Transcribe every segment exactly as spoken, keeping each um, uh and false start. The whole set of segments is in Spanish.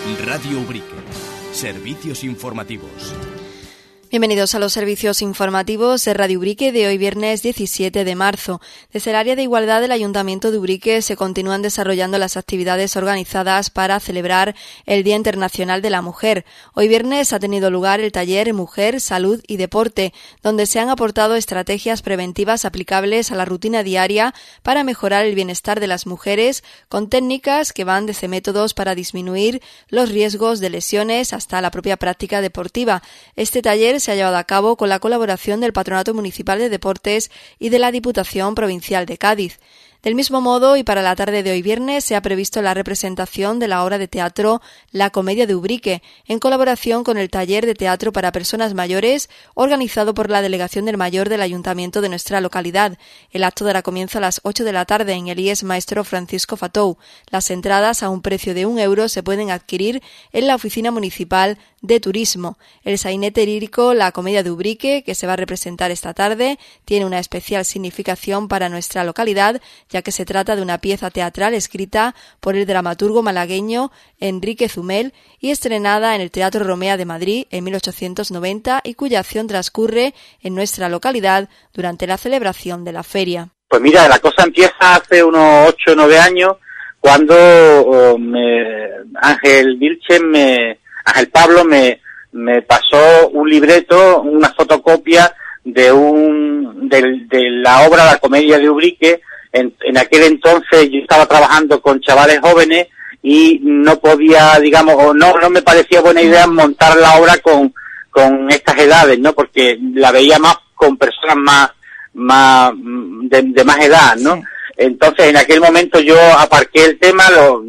Radio Ubrique. Servicios informativos. Bienvenidos a los servicios informativos de Radio Ubrique de hoy viernes diecisiete de marzo. Desde el área de igualdad del Ayuntamiento de Ubrique se continúan desarrollando las actividades organizadas para celebrar el Día Internacional de la Mujer. Hoy viernes ha tenido lugar el taller Mujer, Salud y Deporte, donde se han aportado estrategias preventivas aplicables a la rutina diaria para mejorar el bienestar de las mujeres, con técnicas que van desde métodos para disminuir los riesgos de lesiones hasta la propia práctica deportiva. Este taller se ha llevado a cabo con la colaboración del Patronato Municipal de Deportes y de la Diputación Provincial de Cádiz. Del mismo modo, y para la tarde de hoy viernes, se ha previsto la representación de la obra de teatro La Comedia de Ubrique, en colaboración con el taller de teatro para personas mayores, organizado por la Delegación del Mayor del Ayuntamiento de nuestra localidad. El acto dará comienzo a las ocho de la tarde en el I E S Maestro Francisco Fatou. Las entradas, a un precio de un euro, se pueden adquirir en la Oficina Municipal de Turismo. El sainete lírico La Comedia de Ubrique, que se va a representar esta tarde, tiene una especial significación para nuestra localidad, ya que se trata de una pieza teatral escrita por el dramaturgo malagueño Enrique Zumel y estrenada en el Teatro Romea de Madrid en mil ochocientos noventa y cuya acción transcurre en nuestra localidad durante la celebración de la feria. Pues mira, la cosa empieza hace unos ocho o nueve años, cuando oh, me, Ángel Vilchen, me, Ángel Pablo me, me pasó un libreto, una fotocopia de, un, de, de la obra La Comedia de Ubrique. En, en aquel entonces yo estaba trabajando con chavales jóvenes y no podía, digamos, o no, no me parecía buena idea montar la obra con, con estas edades, ¿no? Porque la veía más con personas más, más, de, de más edad, ¿no? Sí. Entonces en aquel momento yo aparqué el tema, lo,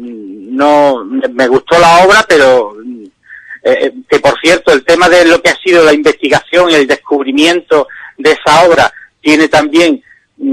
no, me gustó la obra, pero, eh, que por cierto, el tema de lo que ha sido la investigación y el descubrimiento de esa obra tiene también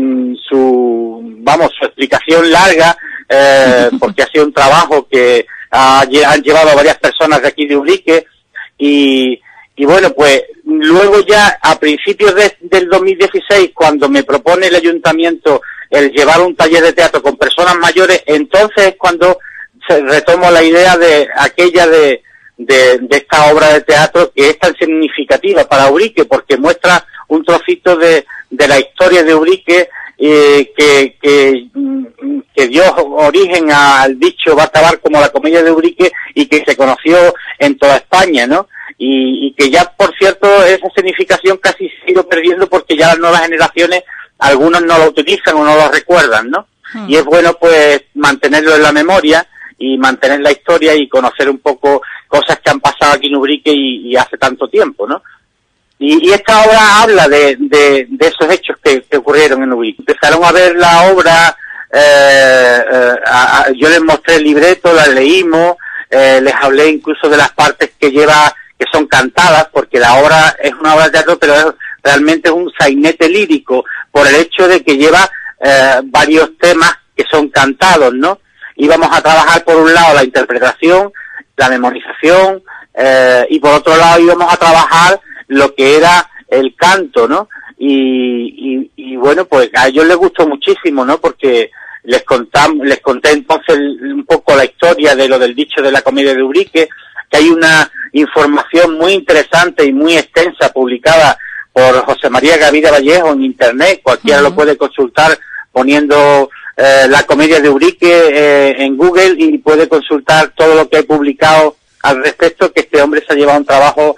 su, vamos, su explicación larga, eh, porque ha sido un trabajo que ha, han llevado a varias personas de aquí de Ubrique y, y bueno, pues luego ya a principios de, del dos mil dieciséis, cuando me propone el ayuntamiento el llevar un taller de teatro con personas mayores, entonces es cuando se retomo la idea de aquella de, de, de esta obra de teatro que es tan significativa para Ubrique, porque muestra un trocito de, de la historia de Ubrique, eh, que, que, que dio origen al dicho va a acabar como La Comedia de Ubrique y que se conoció en toda España, ¿no? Y, y que ya, por cierto, esa significación casi se ha ido perdiendo porque ya las nuevas generaciones, algunos no lo utilizan o no lo recuerdan, ¿no? Hmm. Y es bueno, pues, mantenerlo en la memoria y mantener la historia y conocer un poco cosas que han pasado aquí en Ubrique y, y hace tanto tiempo, ¿no? Y, y esta obra habla de, de, de esos hechos que, que ocurrieron en Ubrique. Empezaron a ver la obra, eh, eh, a, a, yo les mostré el libreto, la leímos, eh, les hablé incluso de las partes que lleva, que son cantadas, porque la obra es una obra de teatro, pero es, realmente es un sainete lírico, por el hecho de que lleva eh, varios temas que son cantados, ¿no? Íbamos a trabajar por un lado la interpretación, la memorización, eh, y por otro lado íbamos a trabajar lo que era el canto, ¿no? Y, y, y bueno, pues a ellos les gustó muchísimo, ¿no? Porque les contamos, les conté entonces un poco la historia de lo del dicho de La Comedia de Ubrique, que hay una información muy interesante y muy extensa publicada por José María Gavida Vallejo en internet, cualquiera uh-huh. lo puede consultar poniendo eh, La Comedia de Ubrique eh, en Google y puede consultar todo lo que he publicado al respecto, que este hombre se ha llevado un trabajo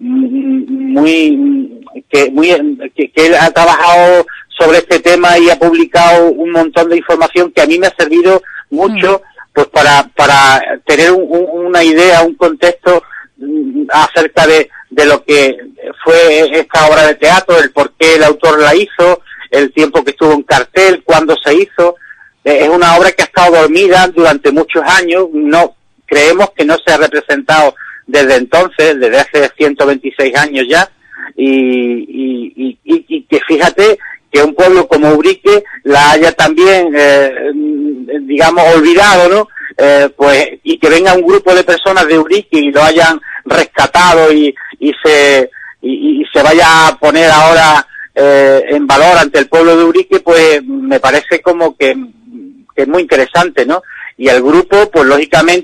muy que muy que, que él ha trabajado sobre este tema y ha publicado un montón de información que a mí me ha servido mucho mm. pues para para tener un, un, una idea, un contexto acerca de, de lo que fue esta obra de teatro, el por qué el autor la hizo, el tiempo que estuvo en cartel, cuándo se hizo. Es una obra que ha estado dormida durante muchos años, no creemos que no se ha representado desde entonces, desde hace ciento veintiséis años ya, y, y, y, y que fíjate que un pueblo como Ubrique la haya también, eh, digamos, olvidado, ¿no? Eh, pues, y que venga un grupo de personas de Ubrique y lo hayan rescatado y, y se y, y se vaya a poner ahora eh, en valor ante el pueblo de Ubrique, pues me parece como que, que es muy interesante, ¿no? Y el grupo, pues lógicamente,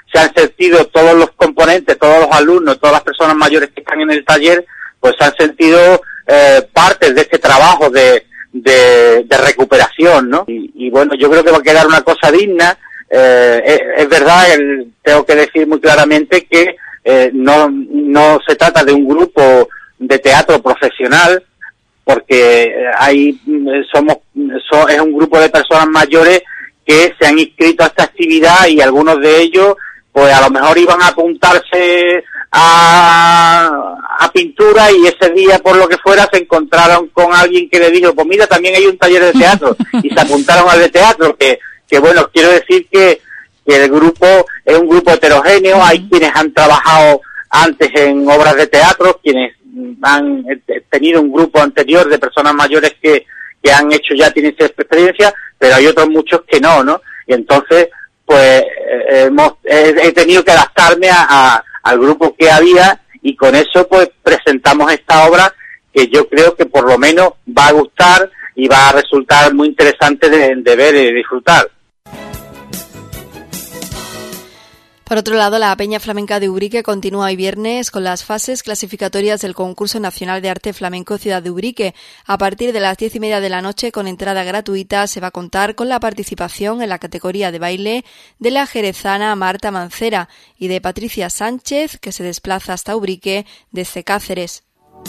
se han sentido todos los componentes, todos los alumnos, todas las personas mayores que están en el taller, pues se han sentido eh, partes de este trabajo de, de, de recuperación, ¿no? Y, y bueno, yo creo que va a quedar una cosa digna. Eh, es, es verdad, el, tengo que decir muy claramente que eh, no, no se trata de un grupo de teatro profesional, porque hay somos so, es un grupo de personas mayores que se han inscrito a esta actividad, y algunos de ellos pues a lo mejor iban a apuntarse a, a pintura, y ese día por lo que fuera se encontraron con alguien que le dijo, pues mira, también hay un taller de teatro, y se apuntaron al de teatro, que, que bueno, quiero decir que, que el grupo es un grupo heterogéneo. Hay quienes han trabajado antes en obras de teatro, quienes han tenido un grupo anterior de personas mayores que, que han hecho ya, tienen esa experiencia, pero hay otros muchos que no, ¿no? Y entonces, pues, eh, hemos, he, he tenido que adaptarme a, a, al grupo que había, y con eso, pues, presentamos esta obra que yo creo que por lo menos va a gustar y va a resultar muy interesante de, de ver y disfrutar. Por otro lado, la Peña Flamenca de Ubrique continúa hoy viernes con las fases clasificatorias del Concurso Nacional de Arte Flamenco Ciudad de Ubrique. A partir de las diez y media de la noche, con entrada gratuita, se va a contar con la participación en la categoría de baile de la jerezana Marta Mancera y de Patricia Sánchez, que se desplaza hasta Ubrique desde Cáceres.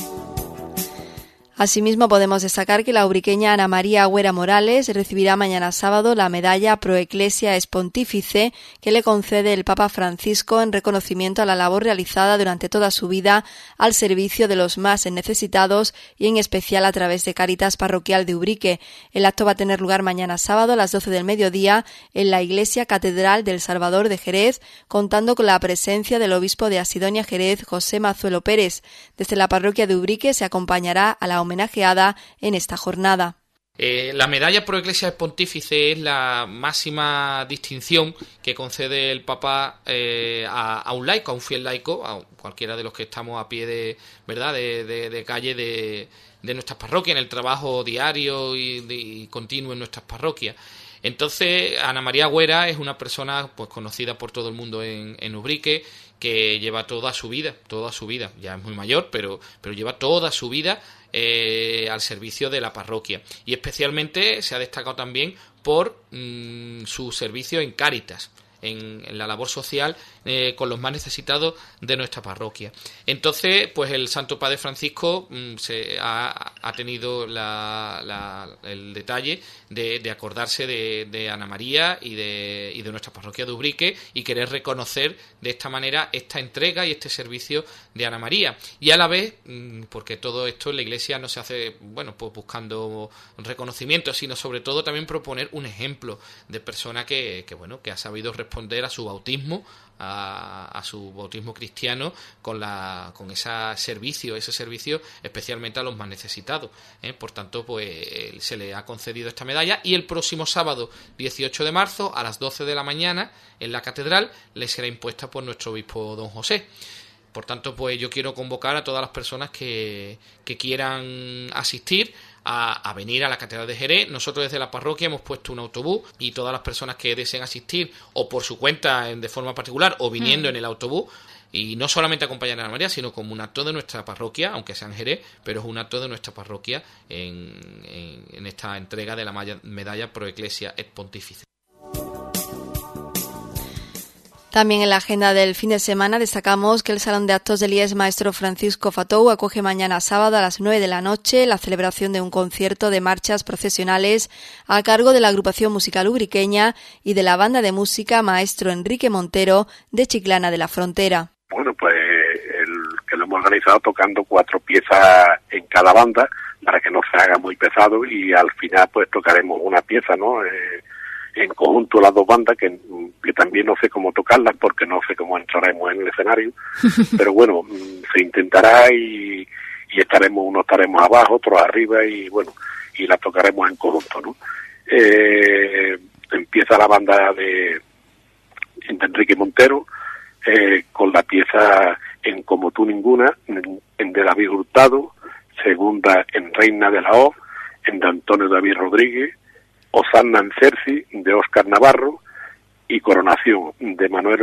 Asimismo, podemos destacar que la ubriqueña Ana María Agüera Morales recibirá mañana sábado la medalla Pro Ecclesia Ex Pontifice que le concede el Papa Francisco en reconocimiento a la labor realizada durante toda su vida al servicio de los más necesitados, y en especial a través de Cáritas Parroquial de Ubrique. El acto va a tener lugar mañana sábado a las doce del mediodía en la Iglesia Catedral del Salvador de Jerez, contando con la presencia del obispo de Asidonia Jerez, José Mazuelo Pérez. Desde la parroquia de Ubrique se acompañará a la homenajeada en esta jornada. Eh, la medalla Pro Ecclesia Pontífice es la máxima distinción que concede el Papa eh, a, a un laico, a un fiel laico, a cualquiera de los que estamos a pie de, ¿verdad?, de, de, de calle de, de nuestras parroquias, en el trabajo diario y, de, y continuo en nuestras parroquias. Entonces, Ana María Agüera es una persona pues conocida por todo el mundo en, en Ubrique, que lleva toda su vida, toda su vida, ya es muy mayor, pero, pero lleva toda su vida eh, al servicio de la parroquia. Y especialmente se ha destacado también por mmm, su servicio en Cáritas, en, en la labor social eh, con los más necesitados de nuestra parroquia. Entonces, pues el Santo Padre Francisco mmm, se ha, ha tenido la, la, el detalle de, de acordarse de, de Ana María y de, y de nuestra parroquia de Ubrique, y querer reconocer de esta manera esta entrega y este servicio de Ana María. Y a la vez, mmm, porque todo esto en la Iglesia no se hace, bueno, pues buscando reconocimiento, sino sobre todo también proponer un ejemplo de persona que, que bueno, que ha sabido responder a su bautismo, a, a su bautismo cristiano, con la con ese servicio, ese servicio especialmente a los más necesitados, ¿eh? Por tanto, pues se le ha concedido esta medalla, y el próximo sábado dieciocho de marzo a las doce de la mañana en la catedral le será impuesta por nuestro obispo don José. Por tanto, pues yo quiero convocar a todas las personas que, que quieran asistir a, a venir a la Catedral de Jerez. Nosotros desde la parroquia hemos puesto un autobús, y todas las personas que deseen asistir, o por su cuenta de forma particular, o viniendo mm. en el autobús, y no solamente acompañar a Ana María, sino como un acto de nuestra parroquia, aunque sea en Jerez, pero es un acto de nuestra parroquia en, en, en esta entrega de la medalla Pro Ecclesia Ex Pontífice. También en la agenda del fin de semana destacamos que el Salón de Actos del I E S Maestro Francisco Fatou acoge mañana sábado a las nueve de la noche la celebración de un concierto de marchas procesionales a cargo de la agrupación musical ubriqueña y de la banda de música Maestro Enrique Montero de Chiclana de la Frontera. Bueno, pues el que lo hemos organizado tocando cuatro piezas en cada banda para que no se haga muy pesado, y al final pues tocaremos una pieza, ¿no? Eh, en conjunto las dos bandas, que, que también no sé cómo tocarlas porque no sé cómo entraremos en el escenario, pero bueno, se intentará, y, y estaremos, unos estaremos abajo, otros arriba, y bueno, y las tocaremos en conjunto, ¿no? Eh, empieza la banda de, de Enrique Montero eh, con la pieza En Como Tú Ninguna, en, en de David Hurtado, segunda en Reina de la O, en de Antonio David Rodríguez, Osanna en Cerci, de Óscar Navarro, y Coronación, de Manuel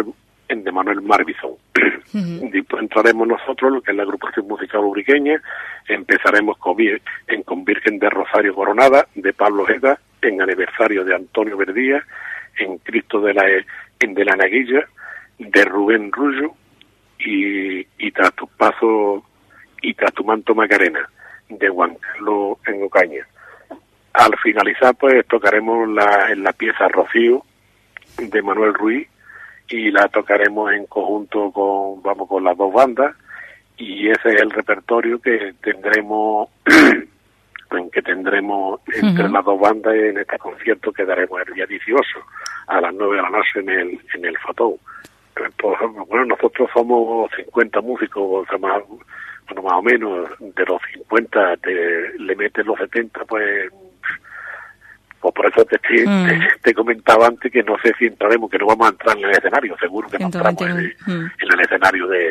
de Manuel Marbizón. Uh-huh. Después entraremos nosotros, lo que es la agrupación musical ubriqueña, empezaremos con, en, con Virgen de Rosario Coronada, de Pablo Ojeda, en aniversario de Antonio Verdía, en Cristo de la, en de la Naguilla, de Rubén Rullo, y, y tras tu paso, y tras tu manto Macarena, de Juan Carlos en Ocaña. Al finalizar, pues tocaremos la, en la pieza Rocío, de Manuel Ruiz, y la tocaremos en conjunto con, vamos, con las dos bandas, y ese es el repertorio que tendremos, en que tendremos entre uh-huh. las dos bandas en este concierto que daremos el día dieciocho, a las nueve de la noche en el, en el Fatón. Pues, bueno, nosotros somos cincuenta músicos, o sea, más, bueno, más o menos, de los cincuenta, te, le meten los setenta, pues... Pues por eso te, te, mm. te, te comentaba antes que no sé si entraremos, que no vamos a entrar en el escenario, seguro que no entramos en, mm. en el escenario de,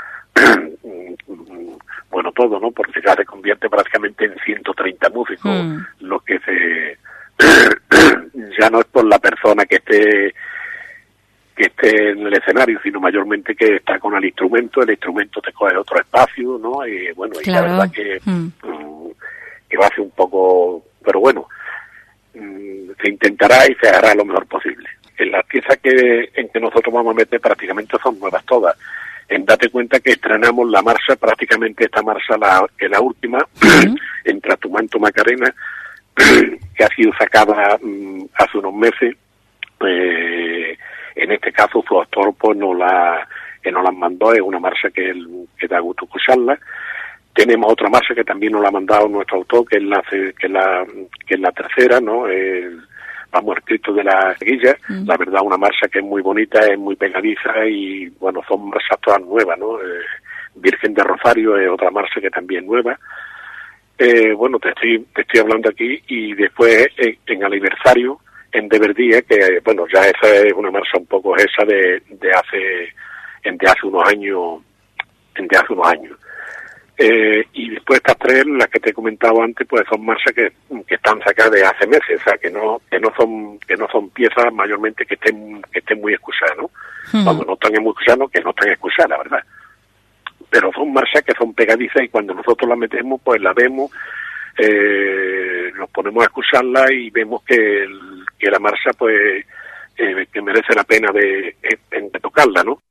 bueno, todo, ¿no? Porque ya se convierte prácticamente en ciento treinta músicos, mm. lo que se, ya no es por la persona que esté, que esté en el escenario, sino mayormente que está con el instrumento, el instrumento te coge otro espacio, ¿no? Y bueno, y claro. la verdad que, mm. que va a ser un poco, pero bueno, se intentará y se hará lo mejor posible. En las piezas que en que nosotros vamos a meter prácticamente son nuevas todas. En date cuenta que estrenamos la marcha, prácticamente esta marcha la, que la última, uh-huh. en Tras tu manto Macarena, que ha sido sacada um, hace unos meses. Eh, en este caso su autor pues nos la, que nos la mandó, es una marcha que, el, que da gusto escucharla. Tenemos otra marcha que también nos la ha mandado nuestro autor, que es la que es la, que es la tercera, ¿no? El, vamos, el Cristo de la Guilla. Mm. La verdad, una marcha que es muy bonita, es muy pegadiza y, bueno, son marchas todas nuevas, ¿no? Eh, Virgen de Rosario es otra marcha que también es nueva. Eh, bueno, te estoy te estoy hablando aquí y después en, en aniversario, en De Verdía, que, bueno, ya esa es una marcha un poco esa de, de hace, de hace unos años, de hace unos años. Eh, y después estas tres, las que te he comentado antes, pues son marchas que, que están sacadas de hace meses, o sea que no que no son que no son piezas mayormente que estén que estén muy escuchadas, ¿no? Hmm. Cuando no están muy escuchadas, que no están escuchadas, la verdad. Pero son marchas que son pegadizas y cuando nosotros las metemos, pues las vemos, eh, nos ponemos a escucharla y vemos que, el, que la marcha, pues, eh, que merece la pena de, de, de tocarla, ¿no?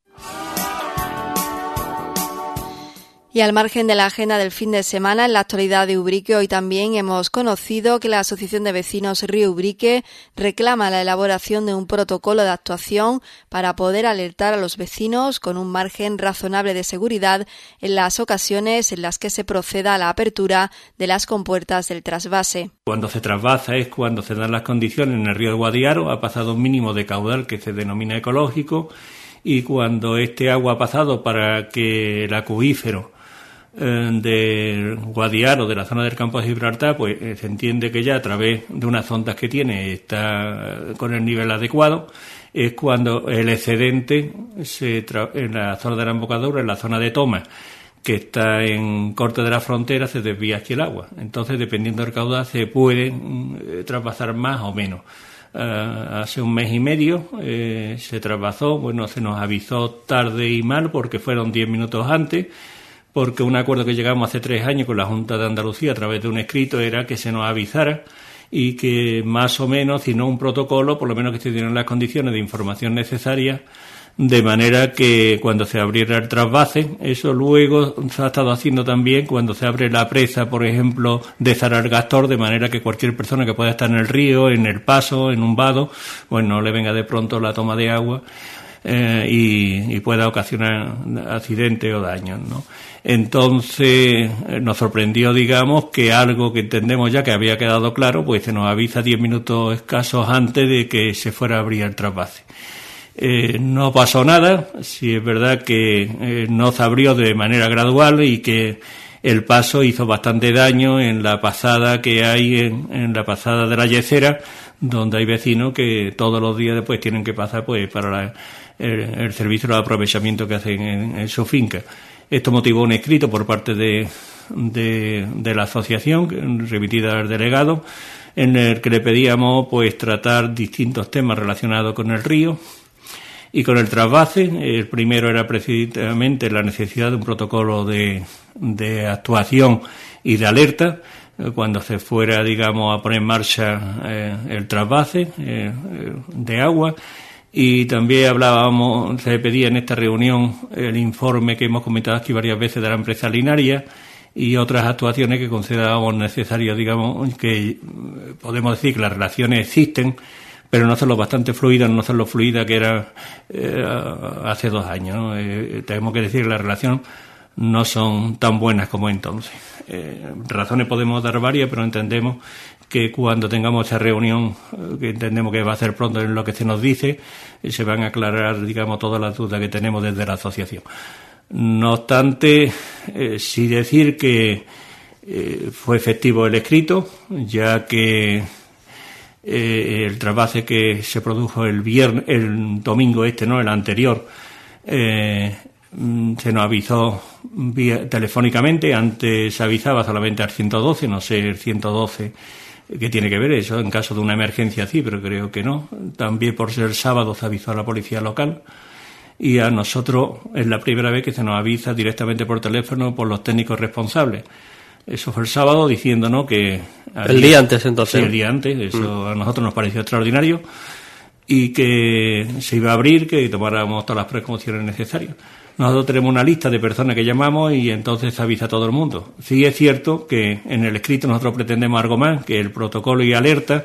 Y al margen de la agenda del fin de semana, en la actualidad de Ubrique, hoy también hemos conocido que la Asociación de Vecinos Río Ubrique reclama la elaboración de un protocolo de actuación para poder alertar a los vecinos con un margen razonable de seguridad en las ocasiones en las que se proceda a la apertura de las compuertas del trasvase. Cuando se trasvasa es cuando se dan las condiciones en el río de Guadiaro, ha pasado un mínimo de caudal que se denomina ecológico, y cuando este agua ha pasado para que el acuífero de Guadiaro, de la zona del campo de Gibraltar, pues eh, se entiende que ya a través de unas ondas que tiene está con el nivel adecuado, es cuando el excedente se tra- en la zona de la embocadura, en la zona de toma, que está en corte de la frontera, se desvía aquí el agua. Entonces, dependiendo del caudal, se puede eh, traspasar más o menos. Uh, hace un mes y medio eh, se traspasó, bueno, se nos avisó tarde y mal porque fueron diez minutos antes, porque un acuerdo que llegamos hace tres años con la Junta de Andalucía a través de un escrito era que se nos avisara y que más o menos, si no un protocolo, por lo menos que se dieran las condiciones de información necesarias, de manera que cuando se abriera el trasvase, eso luego se ha estado haciendo también cuando se abre la presa, por ejemplo, de Zarargastor, de manera que cualquier persona que pueda estar en el río, en el paso, en un vado, pues no le venga de pronto la toma de agua eh, y, y pueda ocasionar accidentes o daños, ¿no? Entonces nos sorprendió, digamos, que algo que entendemos ya que había quedado claro, pues se nos avisa diez minutos escasos antes de que se fuera a abrir el trasvase. Eh, no pasó nada, sí es verdad que eh, no se abrió de manera gradual y que el paso hizo bastante daño en la pasada que hay en, en la pasada de la Yecera, donde hay vecinos que todos los días después tienen que pasar pues para la, el, el servicio de aprovechamiento que hacen en, en su finca. Esto motivó un escrito por parte de, de, de la asociación, remitida al delegado, en el que le pedíamos pues tratar distintos temas relacionados con el río. y con el trasvase. El primero era precisamente la necesidad de un protocolo de, de actuación y de alerta cuando se fuera, digamos, a poner en marcha eh, el trasvase eh, de agua. Y también hablábamos, se pedía en esta reunión el informe que hemos comentado aquí varias veces de la empresa Linaria y otras actuaciones que considerábamos necesarias, digamos, que podemos decir que las relaciones existen, pero no son lo bastante fluidas, no son lo fluidas que eran eh, hace dos años, ¿no? Eh, tenemos que decir que las relaciones no son tan buenas como entonces. Eh, razones podemos dar varias, pero entendemos que cuando tengamos esa reunión, que entendemos que va a ser pronto en lo que se nos dice, eh, se van a aclarar, digamos, todas las dudas que tenemos desde la asociación. No obstante, eh, sí decir que eh, fue efectivo el escrito, ya que eh, el trasvase que se produjo el viernes, el domingo este, no, el anterior, eh, se nos avisó vía, telefónicamente. Antes se avisaba solamente al ciento doce, no sé el ciento doce qué tiene que ver eso en caso de una emergencia así, pero creo que no. También por ser sábado se avisó a la policía local y a nosotros es la primera vez que se nos avisa directamente por teléfono por los técnicos responsables. Eso fue el sábado, diciéndonos que... Había, el día antes, entonces. Sí, el día antes, eso mm. a nosotros nos pareció extraordinario, y que se iba a abrir, que tomáramos todas las precauciones necesarias. Nosotros tenemos una lista de personas que llamamos y entonces se avisa a todo el mundo. Sí es cierto que en el escrito nosotros pretendemos algo más, que el protocolo y alerta.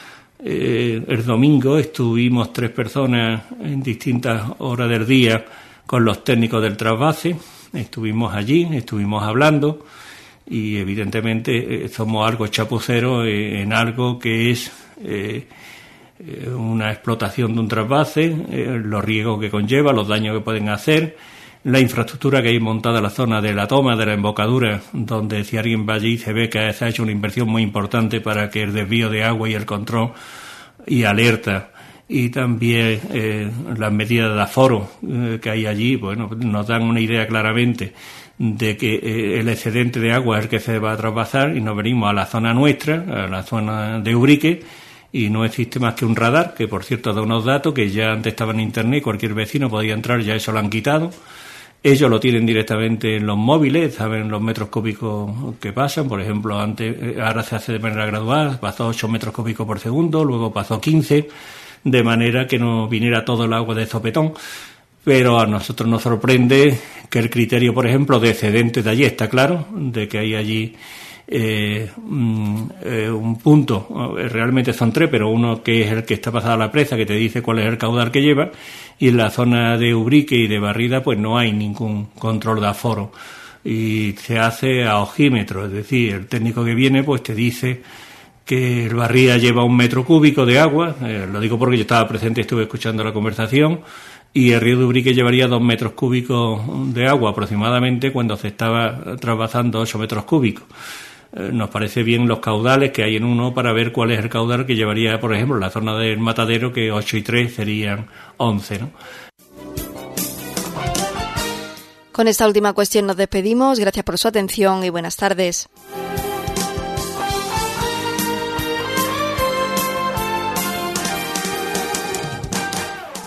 Eh, el domingo estuvimos tres personas en distintas horas del día con los técnicos del trasvase. Estuvimos allí, estuvimos hablando y evidentemente eh, somos algo chapuceros eh, en algo que es eh, una explotación de un trasvase, eh, los riesgos que conlleva, los daños que pueden hacer, la infraestructura que hay montada en la zona de la toma, de la embocadura, donde si alguien va allí se ve que se ha hecho una inversión muy importante para que el desvío de agua y el control y alerta y también eh, las medidas de aforo eh, que hay allí, bueno, nos dan una idea claramente de que eh, el excedente de agua es el que se va a trasvasar y nos venimos a la zona nuestra, a la zona de Ubrique, y no existe más que un radar, que por cierto da unos datos que ya antes estaban en internet, cualquier vecino podía entrar, ya eso lo han quitado. Ellos lo tienen directamente en los móviles, saben los metros cúbicos que pasan, por ejemplo, antes, ahora se hace de manera gradual, pasó ocho metros cúbicos por segundo, luego pasó quince, de manera que no viniera todo el agua de sopetón. Pero a nosotros nos sorprende que el criterio, por ejemplo, de excedentes de allí está claro, de que hay allí Eh, eh, un punto, realmente son tres, pero uno que es el que está pasado a la presa, que te dice cuál es el caudal que lleva, y en la zona de Ubrique y de Barrida pues no hay ningún control de aforo y se hace a ojímetro, es decir, el técnico que viene pues te dice que el Barrida lleva un metro cúbico de agua, eh, lo digo porque yo estaba presente y estuve escuchando la conversación, y el río de Ubrique llevaría dos metros cúbicos de agua aproximadamente cuando se estaba trasvasando ocho metros cúbicos. Nos parece bien los caudales que hay en uno para ver cuál es el caudal que llevaría, por ejemplo, la zona del Matadero, que ocho y tres serían once, ¿no? Con esta última cuestión nos despedimos. Gracias por su atención y buenas tardes.